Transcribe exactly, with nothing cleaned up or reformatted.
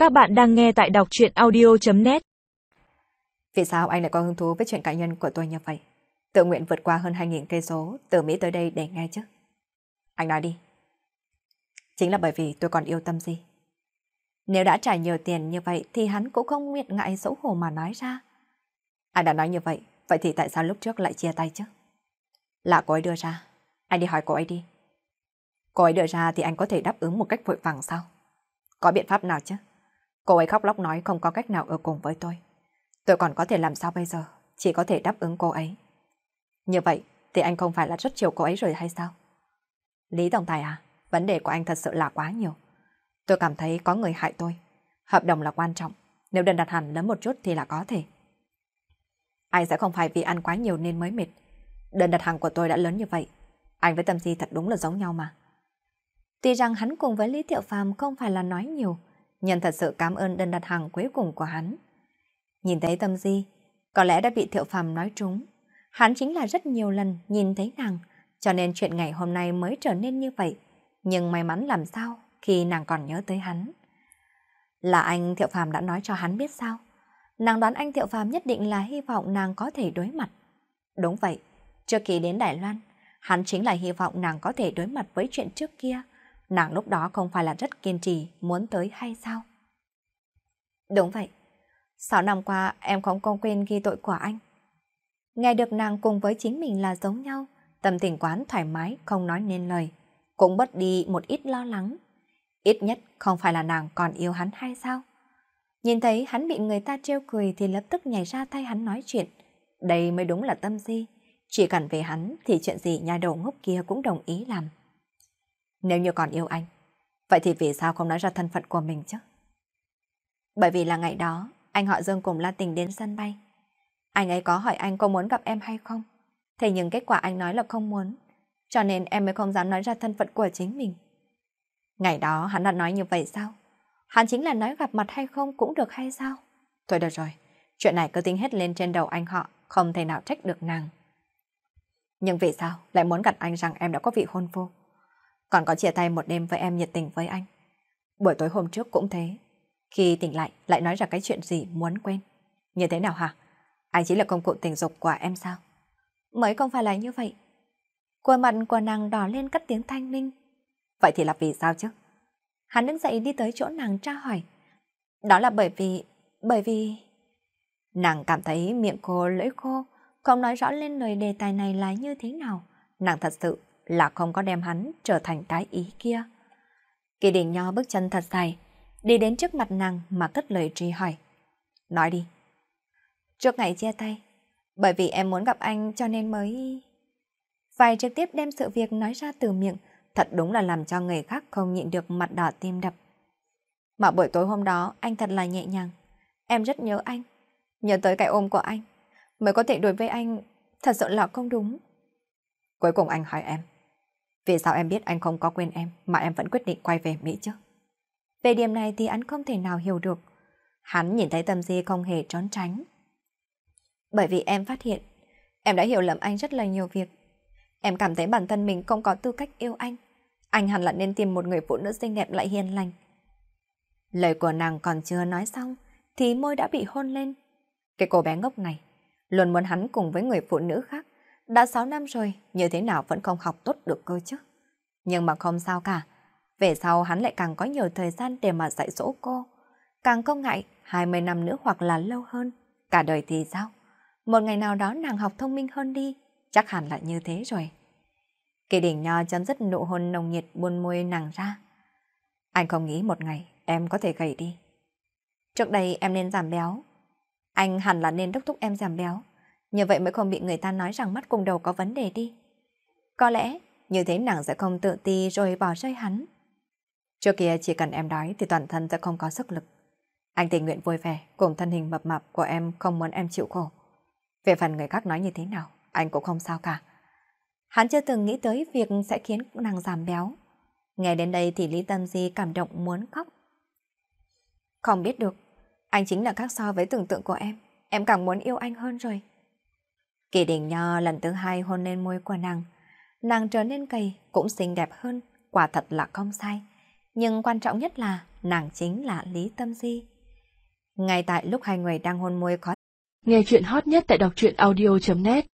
Các bạn đang nghe tại đọc truyện audio chấm net. Vì sao anh lại có hứng thú với chuyện cá nhân của tôi như vậy? Tự nguyện vượt qua hơn hai nghìn cây số từ Mỹ tới đây để nghe chứ. Anh nói đi. Chính là bởi vì tôi còn yêu Tâm Di. Nếu đã trả nhiều tiền như vậy thì hắn cũng không nguyện ngại xấu hổ mà nói ra. Anh đã nói như vậy, vậy thì tại sao lúc trước lại chia tay chứ? Là cô ấy đưa ra. Anh đi hỏi cô ấy đi. Cô ấy đưa ra thì anh có thể đáp ứng một cách vội vàng sao? Có biện pháp nào chứ? Cô ấy khóc lóc nói không có cách nào ở cùng với tôi. Tôi còn có thể làm sao bây giờ? Chỉ có thể đáp ứng cô ấy. Như vậy thì anh không phải là rất chiều cô ấy rồi hay sao? Lý Tổng Tài à, vấn đề của anh thật sự là quá nhiều. Tôi cảm thấy có người hại tôi. Hợp đồng là quan trọng. Nếu đơn đặt hẳn lớn một chút thì là có thể. Anh sẽ không phải vì ăn quá nhiều nên mới mệt. Đơn đặt hàng của tôi đã lớn như vậy. Anh với Tâm Di thật đúng là giống nhau mà. Tuy rằng hắn cùng với Lý Thiệu Phàm không phải là nói nhiều, nhưng thật sự cảm ơn đơn đặt hàng cuối cùng của hắn. Nhìn thấy Tâm Di, có lẽ đã bị Thiệu Phàm nói trúng. Hắn chính là rất nhiều lần nhìn thấy nàng, cho nên chuyện ngày hôm nay mới trở nên như vậy. Nhưng may mắn làm sao khi nàng còn nhớ tới hắn. Là anh Thiệu Phàm đã nói cho hắn biết sao? Nàng đoán anh Thiệu Phàm nhất định là hy vọng nàng có thể đối mặt. Đúng vậy, trước khi đến Đài Loan, hắn chính là hy vọng nàng có thể đối mặt với chuyện trước kia. Nàng lúc đó không phải là rất kiên trì muốn tới hay sao? Đúng vậy. Sáu năm qua em không có quên ghi tội của anh. Nghe được nàng cùng với chính mình là giống nhau, tâm tình quán thoải mái không nói nên lời, cũng bớt đi một ít lo lắng. Ít nhất không phải là nàng còn yêu hắn hay sao? Nhìn thấy hắn bị người ta trêu cười thì lập tức nhảy ra thay hắn nói chuyện. Đây mới đúng là Tâm Di. Chỉ cần về hắn thì chuyện gì nhà đầu ngốc kia cũng đồng ý làm. Nếu như còn yêu anh, vậy thì vì sao không nói ra thân phận của mình chứ? Bởi vì là ngày đó, anh họ Dương cùng La Tình đến sân bay. Anh ấy có hỏi anh có muốn gặp em hay không? Thế nhưng kết quả anh nói là không muốn, cho nên em mới không dám nói ra thân phận của chính mình. Ngày đó hắn đã nói như vậy sao? Hắn chính là nói gặp mặt hay không cũng được hay sao? Thôi được rồi, chuyện này cứ tính hết lên trên đầu anh họ, không thể nào trách được nàng. Nhưng vì sao lại muốn gạt anh rằng em đã có vị hôn phu? Còn có chia tay một đêm với em nhiệt tình với anh. Buổi tối hôm trước cũng thế. Khi tỉnh lại lại nói ra cái chuyện gì muốn quên. Như thế nào hả? Anh chỉ là công cụ tình dục của em sao? Mới không phải là như vậy. Khuôn mặt của nàng đỏ lên cất tiếng thanh minh. Vậy thì là vì sao chứ? Hắn đứng dậy đi tới chỗ nàng tra hỏi. Đó là bởi vì... Bởi vì... Nàng cảm thấy miệng khô lưỡi khô, không nói rõ lên lời đề tài này là như thế nào. Nàng thật sự là không có đem hắn trở thành cái ý kia. Kỳ Đình Nho bước chân thật dài, đi đến trước mặt nàng mà cất lời truy hỏi. Nói đi. Trước ngày chia tay, bởi vì em muốn gặp anh cho nên mới... Phải trực tiếp đem sự việc nói ra từ miệng, thật đúng là làm cho người khác không nhịn được mặt đỏ tim đập. Mà buổi tối hôm đó anh thật là nhẹ nhàng. Em rất nhớ anh, nhớ tới cái ôm của anh, mới có thể đối với anh, thật sự là không đúng. Cuối cùng anh hỏi em, vì sao em biết anh không có quên em mà em vẫn quyết định quay về Mỹ chứ? Về điểm này thì anh không thể nào hiểu được. Hắn nhìn thấy Tâm Di không hề trốn tránh. Bởi vì em phát hiện, em đã hiểu lầm anh rất là nhiều việc. Em cảm thấy bản thân mình không có tư cách yêu anh. Anh hẳn là nên tìm một người phụ nữ xinh đẹp lại hiền lành. Lời của nàng còn chưa nói xong, thì môi đã bị hôn lên. Cái cô bé ngốc này, luôn muốn hắn cùng với người phụ nữ khác. Đã sáu năm rồi, như thế nào vẫn không học tốt được cơ chứ. Nhưng mà không sao cả. Về sau hắn lại càng có nhiều thời gian để mà dạy dỗ cô. Càng không ngại, hai mươi năm nữa hoặc là lâu hơn. Cả đời thì sao? Một ngày nào đó nàng học thông minh hơn đi, chắc hẳn là như thế rồi. Kỳ Đình Nho chấm dứt nụ hôn nồng nhiệt buôn môi nàng ra. Anh không nghĩ một ngày em có thể gầy đi. Trước đây em nên giảm béo. Anh hẳn là nên đốc thúc em giảm béo. Như vậy mới không bị người ta nói rằng mắt cùng đầu có vấn đề đi. Có lẽ như thế nàng sẽ không tự ti rồi bỏ rơi hắn. Trước kia chỉ cần em đói thì toàn thân sẽ không có sức lực. Anh tình nguyện vui vẻ cùng thân hình mập mạp của em, không muốn em chịu khổ. Về phần người khác nói như thế nào, anh cũng không sao cả. Hắn chưa từng nghĩ tới việc sẽ khiến nàng giảm béo. Nghe đến đây thì Lý Tâm Di cảm động muốn khóc. Không biết được, anh chính là khác so với tưởng tượng của em. Em càng muốn yêu anh hơn rồi. Kỳ Đình Nho lần thứ hai hôn lên môi của nàng. Nàng trở nên gầy, cũng xinh đẹp hơn, quả thật là không sai. Nhưng quan trọng nhất là nàng chính là Lý Tâm Di. Ngay tại lúc hai người đang hôn môi khó. Nghe chuyện hot nhất tại đọc truyện audio chấm net